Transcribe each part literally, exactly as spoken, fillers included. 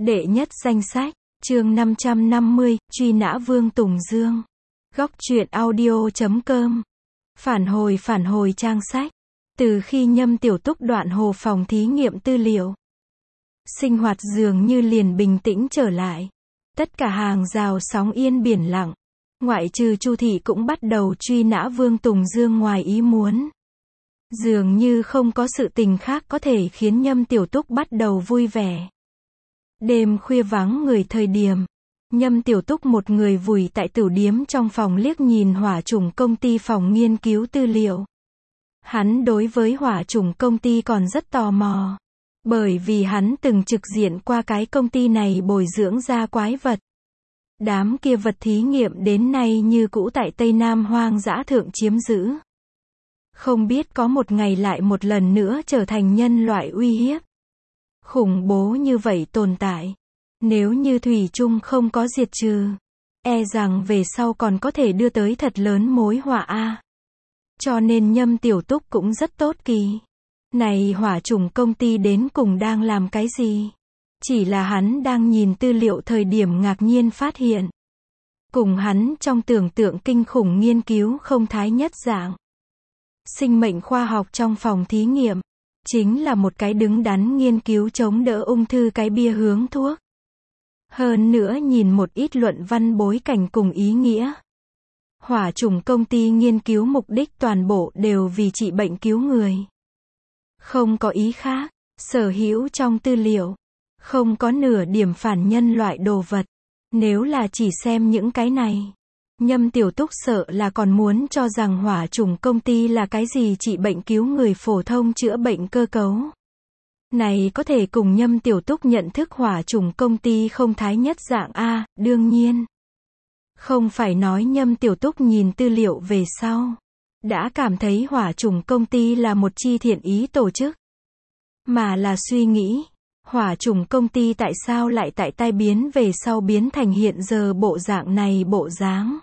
Đệ nhất danh sách, chương năm trăm năm mươi, truy nã Vương Tùng Dương. Góc truyện audio chấm com. Phản hồi phản hồi trang sách. Từ khi Nhâm Tiểu Túc đoạn hồ phòng thí nghiệm tư liệu, sinh hoạt dường như liền bình tĩnh trở lại. Tất cả hàng rào sóng yên biển lặng. Ngoại trừ Chu Thị cũng bắt đầu truy nã Vương Tùng Dương ngoài ý muốn. Dường như không có sự tình khác có thể khiến Nhâm Tiểu Túc bắt đầu vui vẻ. Đêm khuya vắng người thời điểm, Nhâm Tiểu Túc một người vùi tại tửu điếm trong phòng liếc nhìn hỏa chủng công ty phòng nghiên cứu tư liệu. Hắn đối với hỏa chủng công ty còn rất tò mò. Bởi vì hắn từng trực diện qua cái công ty này bồi dưỡng ra quái vật. Đám kia vật thí nghiệm đến nay như cũ tại Tây Nam hoang dã thượng chiếm giữ. Không biết có một ngày lại một lần nữa trở thành nhân loại uy hiếp. Khủng bố như vậy tồn tại. Nếu như thủy chung không có diệt trừ, e rằng về sau còn có thể đưa tới thật lớn mối họa a. Cho nên Nhâm Tiểu Túc cũng rất tốt kỳ. Này hỏa chủng công ty đến cùng đang làm cái gì? Chỉ là hắn đang nhìn tư liệu thời điểm ngạc nhiên phát hiện. Cùng hắn trong tưởng tượng kinh khủng nghiên cứu không thái nhất dạng. Sinh mệnh khoa học trong phòng thí nghiệm, chính là một cái đứng đắn nghiên cứu chống đỡ ung thư cái bia hướng thuốc. Hơn nữa nhìn một ít luận văn bối cảnh cùng ý nghĩa. Hỏa chủng công ty nghiên cứu mục đích toàn bộ đều vì trị bệnh cứu người. Không có ý khác, sở hữu trong tư liệu. Không có nửa điểm phản nhân loại đồ vật. Nếu là chỉ xem những cái này, Nhâm Tiểu Túc sợ là còn muốn cho rằng hỏa chủng công ty là cái gì trị bệnh cứu người phổ thông chữa bệnh cơ cấu. Này có thể cùng Nhâm Tiểu Túc nhận thức hỏa chủng công ty không thái nhất dạng a, đương nhiên. Không phải nói Nhâm Tiểu Túc nhìn tư liệu về sau, đã cảm thấy hỏa chủng công ty là một chi thiện ý tổ chức. Mà là suy nghĩ, hỏa chủng công ty tại sao lại tại tai biến về sau biến thành hiện giờ bộ dạng này bộ dáng.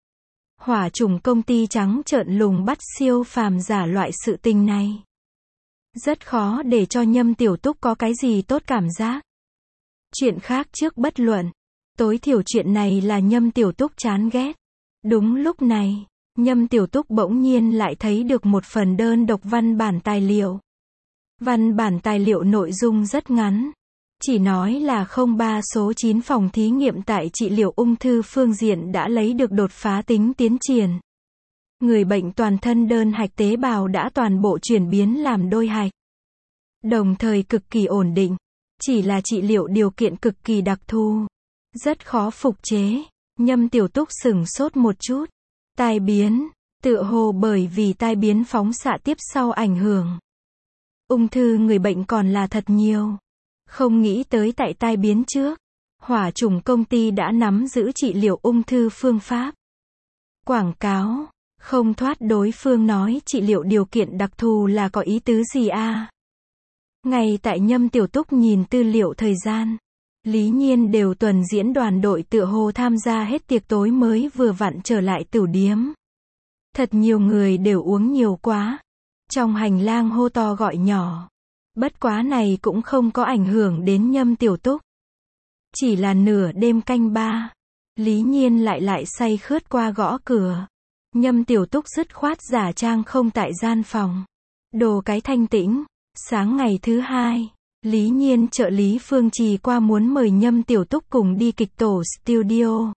Hỏa chủng công ty trắng trợn lùng bắt siêu phàm giả loại sự tình này. Rất khó để cho Nhâm Tiểu Túc có cái gì tốt cảm giác. Chuyện khác trước bất luận. Tối thiểu chuyện này là Nhâm Tiểu Túc chán ghét. Đúng lúc này, Nhâm Tiểu Túc bỗng nhiên lại thấy được một phần đơn độc văn bản tài liệu. Văn bản tài liệu nội dung rất ngắn. Chỉ nói là không ba số chín phòng thí nghiệm tại trị liệu ung thư phương diện đã lấy được đột phá tính tiến triển. Người bệnh toàn thân đơn hạch tế bào đã toàn bộ chuyển biến làm đôi hạch. Đồng thời cực kỳ ổn định. Chỉ là trị liệu điều kiện cực kỳ đặc thù. Rất khó phục chế. Nhâm Tiểu Túc sửng sốt một chút. Tai biến. Tựa hồ bởi vì tai biến phóng xạ tiếp sau ảnh hưởng. Ung thư người bệnh còn là thật nhiều. Không nghĩ tới tại tai biến trước, hỏa chủng công ty đã nắm giữ trị liệu ung thư phương pháp. Quảng cáo, không thoát đối phương nói trị liệu điều kiện đặc thù là có ý tứ gì a? À? Ngay tại Nhâm Tiểu Túc nhìn tư liệu thời gian, Lý Nhiên đều tuần diễn đoàn đội tựa hồ tham gia hết tiệc tối mới vừa vặn trở lại tửu điếm. Thật nhiều người đều uống nhiều quá. Trong hành lang hô to gọi nhỏ. Bất quá này cũng không có ảnh hưởng đến Nhâm Tiểu Túc. Chỉ là nửa đêm canh ba. Lý Nhiên lại lại say khướt qua gõ cửa. Nhâm Tiểu Túc dứt khoát giả trang không tại gian phòng. Đồ cái thanh tĩnh. Sáng ngày thứ hai, Lý Nhiên trợ lý Phương Trì qua muốn mời Nhâm Tiểu Túc cùng đi kịch tổ studio.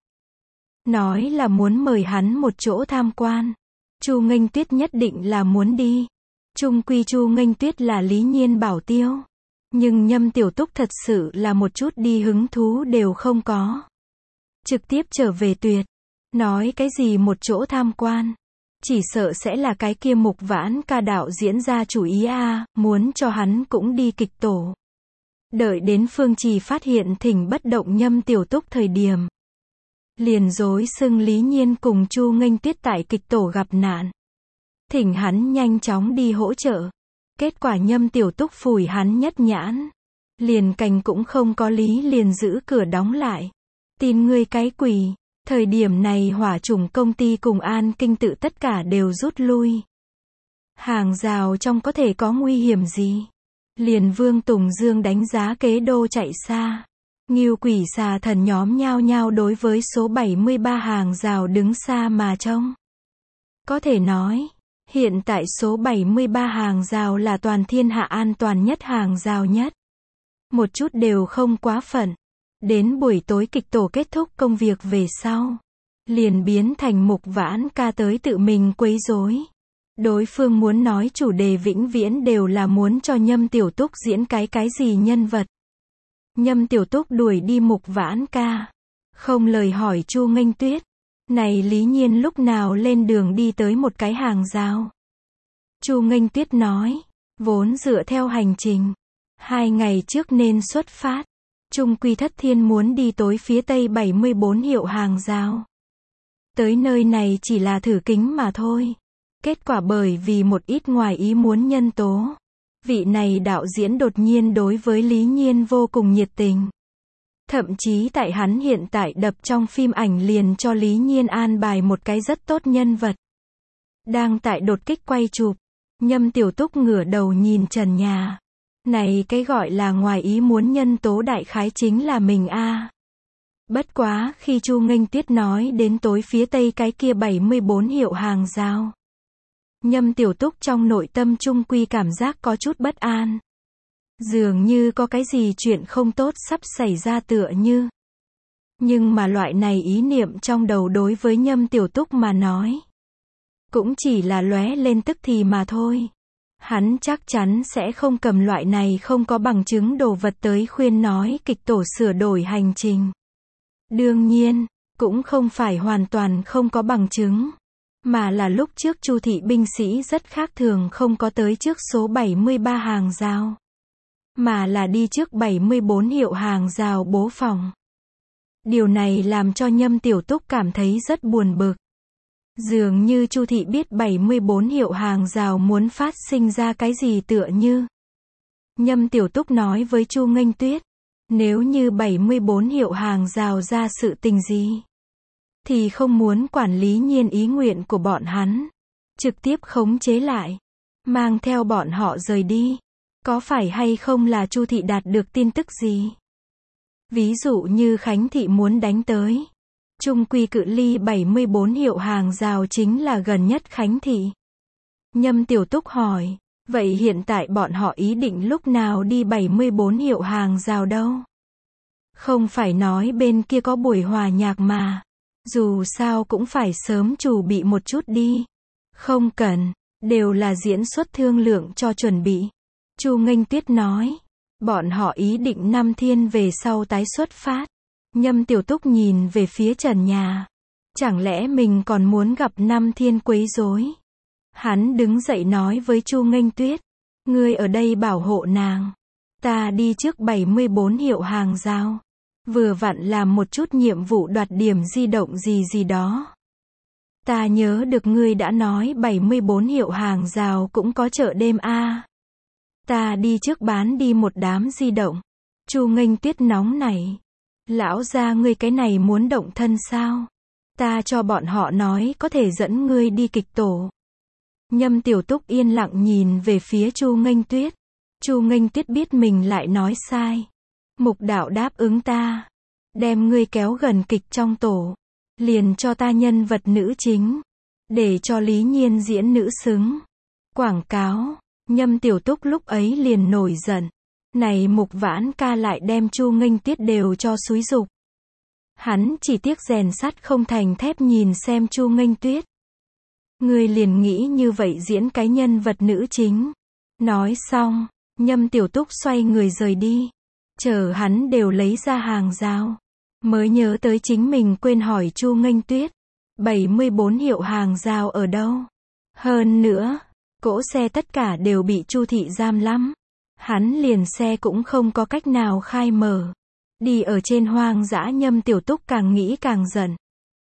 Nói là muốn mời hắn một chỗ tham quan. Chu Nghênh Tuyết nhất định là muốn đi. Chung quy Chu Nghênh Tuyết là Lý Nhiên bảo tiêu. Nhưng Nhâm Tiểu Túc thật sự là một chút đi hứng thú đều không có. Trực tiếp trở về tuyệt. Nói cái gì một chỗ tham quan. Chỉ sợ sẽ là cái kia Mục Vãn ca đạo diễn ra chủ ý a, à, muốn cho hắn cũng đi kịch tổ. Đợi đến Phương Trì phát hiện thỉnh bất động Nhâm Tiểu Túc thời điểm. Liền dối xưng Lý Nhiên cùng Chu Nghênh Tuyết tại kịch tổ gặp nạn. Thỉnh hắn nhanh chóng đi hỗ trợ. Kết quả Nhâm Tiểu Túc phủi hắn nhất nhãn. Liền cành cũng không có lý liền giữ cửa đóng lại. Tin ngươi cái quỷ. Thời điểm này hỏa chủng công ty cùng An Kinh tự tất cả đều rút lui. Hàng rào trong có thể có nguy hiểm gì. Liền Vương Tùng Dương đánh giá kế đô chạy xa. Ngưu quỷ xà thần nhóm nhao nhao đối với số bảy mươi ba hàng rào đứng xa mà trông. Có thể nói, hiện tại số bảy mươi ba hàng rào là toàn thiên hạ an toàn nhất hàng rào nhất. Một chút đều không quá phận. Đến buổi tối kịch tổ kết thúc công việc về sau, liền biến thành Mục Vãn Ca tới tự mình quấy rối. Đối phương muốn nói chủ đề vĩnh viễn đều là muốn cho Nhâm Tiểu Túc diễn cái cái gì nhân vật. Nhâm Tiểu Túc đuổi đi Mục Vãn Ca, không lời hỏi Chu Nghênh Tuyết. Này Lý Nhiên lúc nào lên đường đi tới một cái hàng rào. Chu Nghênh Tuyết nói, vốn dựa theo hành trình, hai ngày trước nên xuất phát. Trung quy Thất Thiên muốn đi tối phía tây bảy mươi bốn hiệu hàng rào. Tới nơi này chỉ là thử kính mà thôi. Kết quả bởi vì một ít ngoài ý muốn nhân tố, vị này đạo diễn đột nhiên đối với Lý Nhiên vô cùng nhiệt tình. Thậm chí tại hắn hiện tại đập trong phim ảnh liền cho Lý Nhiên an bài một cái rất tốt nhân vật. Đang tại đột kích quay chụp, Nhâm Tiểu Túc ngửa đầu nhìn trần nhà. Này cái gọi là ngoài ý muốn nhân tố đại khái chính là mình a. Bất quá, khi Chu Nghênh Tuyết nói đến tối phía tây cái kia bảy mươi bốn hiệu hàng rào, Nhâm Tiểu Túc trong nội tâm trung quy cảm giác có chút bất an. Dường như có cái gì chuyện không tốt sắp xảy ra tựa như. Nhưng mà loại này ý niệm trong đầu đối với Nhâm Tiểu Túc mà nói, cũng chỉ là lóe lên tức thì mà thôi. Hắn chắc chắn sẽ không cầm loại này không có bằng chứng đồ vật tới khuyên nói kịch tổ sửa đổi hành trình. Đương nhiên, cũng không phải hoàn toàn không có bằng chứng, mà là lúc trước Chu thị binh sĩ rất khác thường không có tới trước số bảy mươi ba hàng rào, mà là đi trước bảy mươi bốn hiệu hàng rào bố phòng. Điều này làm cho Nhâm Tiểu Túc cảm thấy rất buồn bực. Dường như Chu thị biết bảy mươi bốn hiệu hàng rào muốn phát sinh ra cái gì tựa như. Nhâm Tiểu Túc nói với Chu Nghênh Tuyết, nếu như bảy mươi bốn hiệu hàng rào ra sự tình gì, thì không muốn quản lý Nhiên ý nguyện của bọn hắn, trực tiếp khống chế lại, mang theo bọn họ rời đi. Có phải hay không là Chu thị đạt được tin tức gì? Ví dụ như Khánh thị muốn đánh tới. Trung quy cự ly bảy mươi bốn hiệu hàng rào chính là gần nhất Khánh thị. Nhâm Tiểu Túc hỏi, vậy hiện tại bọn họ ý định lúc nào đi bảy mươi bốn hiệu hàng rào đâu? Không phải nói bên kia có buổi hòa nhạc mà. Dù sao cũng phải sớm chuẩn bị một chút đi. Không cần, đều là diễn xuất thương lượng cho chuẩn bị. Chu Nghênh Tuyết nói, bọn họ ý định năm thiên về sau tái xuất phát. Nhâm Tiểu Túc nhìn về phía trần nhà. Chẳng lẽ mình còn muốn gặp năm thiên quấy rối? Hắn đứng dậy nói với Chu Nghênh Tuyết, ngươi ở đây bảo hộ nàng. Ta đi trước bảy mươi bốn hiệu hàng rào. Vừa vặn làm một chút nhiệm vụ đoạt điểm di động gì gì đó. Ta nhớ được ngươi đã nói bảy mươi bốn hiệu hàng rào cũng có chợ đêm a. Ta đi trước bán đi một đám di động. Chu Nghênh Tuyết nóng nảy. Lão gia ngươi cái này muốn động thân sao? Ta cho bọn họ nói có thể dẫn ngươi đi kịch tổ. Nhâm Tiểu Túc yên lặng nhìn về phía Chu Nghênh Tuyết. Chu Nghênh Tuyết biết mình lại nói sai. Mục đạo đáp ứng ta, đem ngươi kéo gần kịch trong tổ, liền cho ta nhân vật nữ chính, để cho Lý Nhiên diễn nữ xứng. Quảng cáo. Nhâm Tiểu Túc lúc ấy liền nổi giận. Này Mục Vãn Ca lại đem Chu Nghênh Tuyết đều cho xúi giục. Hắn chỉ tiếc rèn sắt không thành thép nhìn xem Chu Nghênh Tuyết. Ngươi liền nghĩ như vậy diễn cái nhân vật nữ chính. Nói xong, Nhâm Tiểu Túc xoay người rời đi. Chờ hắn đều lấy ra hàng rào, mới nhớ tới chính mình quên hỏi Chu Nghênh Tuyết, bảy mươi bốn hiệu hàng rào ở đâu? Hơn nữa, cỗ xe tất cả đều bị Chu thị giam lắm. Hắn liền xe cũng không có cách nào khai mở. Đi ở trên hoang dã. Nhâm Tiểu Túc càng nghĩ càng giận.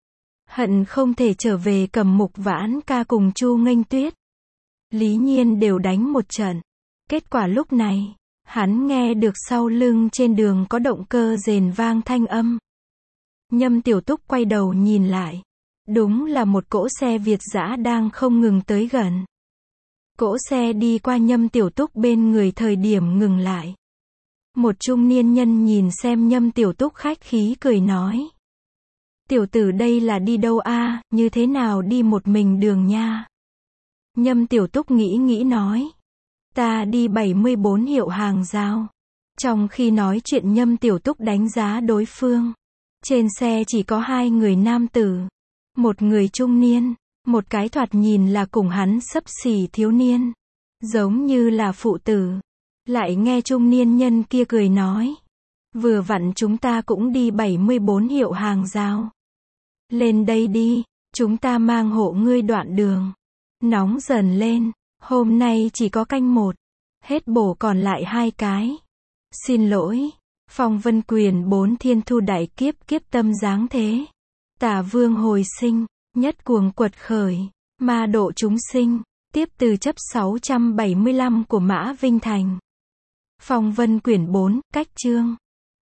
Hận không thể trở về cầm Mục Vãn Ca cùng Chu Nghênh Tuyết. Lý Nhiên đều đánh một trận. Kết quả lúc này, hắn nghe được sau lưng trên đường có động cơ rền vang thanh âm. Nhâm Tiểu Túc quay đầu nhìn lại. Đúng là một cỗ xe Việt dã đang không ngừng tới gần. Cỗ xe đi qua Nhâm Tiểu Túc bên người thời điểm ngừng lại. Một trung niên nhân nhìn xem Nhâm Tiểu Túc khách khí cười nói. Tiểu tử đây là đi đâu a, như thế nào đi một mình đường nha. Nhâm Tiểu Túc nghĩ nghĩ nói. Ta đi bảy mươi bốn hiệu hàng giao. Trong khi nói chuyện Nhâm Tiểu Túc đánh giá đối phương. Trên xe chỉ có hai người nam tử. Một người trung niên, một cái thoạt nhìn là cùng hắn xấp xỉ thiếu niên. Giống như là phụ tử. Lại nghe trung niên nhân kia cười nói. Vừa vặn chúng ta cũng đi bảy mươi bốn hiệu hàng giao. Lên đây đi, chúng ta mang hộ ngươi đoạn đường. Nóng dần lên, hôm nay chỉ có canh một. Hết bổ còn lại hai cái. Xin lỗi, phong vân quyền bốn thiên thu đại kiếp kiếp tâm dáng thế. Tả vương hồi sinh, nhất cuồng quật khởi, ma độ chúng sinh. Tiếp từ chấp sáu trăm bảy mươi lăm của Mã Vinh Thành. Phong vân quyển bốn, cách chương.